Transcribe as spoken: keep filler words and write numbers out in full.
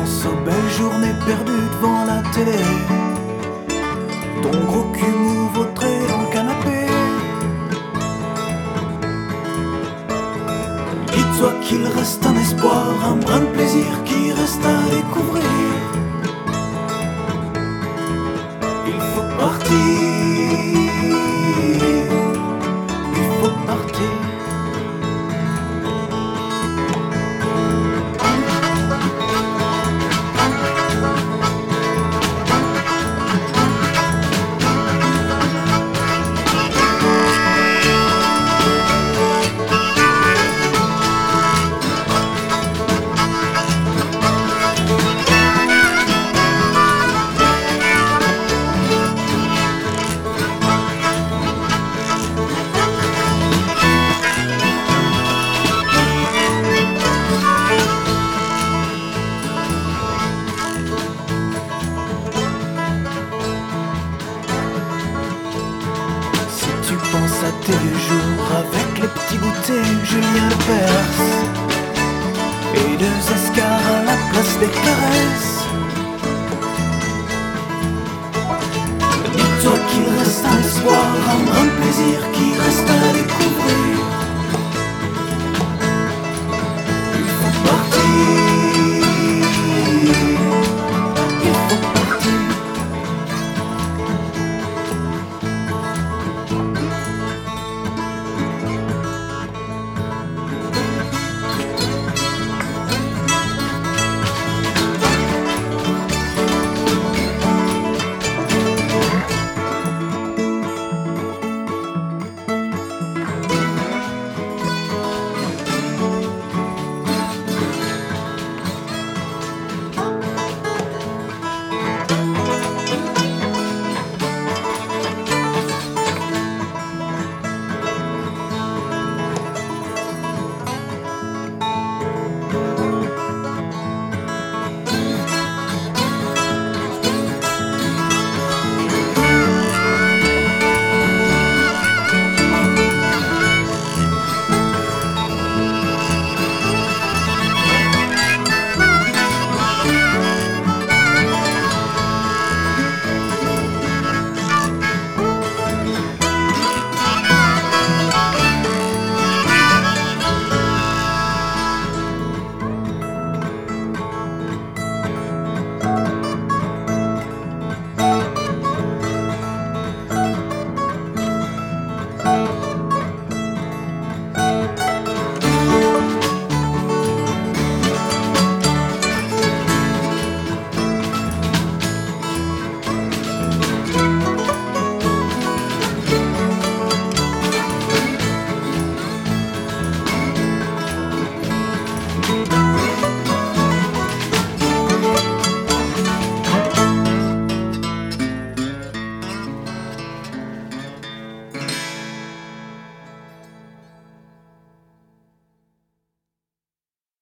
pense aux belles journées perdues devant la télé. Ton gros cul mou vautré dans le canapé. Dis-toi qu'il reste un espoir, un brin de plaisir qui reste à découvrir. Il faut partir, il faut partir. Pense à tes jours avec les petits goûters Julien Lepers et deux escarres à la place des caresses. Dis-toi qu'il reste un espoir, un grand plaisir qui reste à découvrir.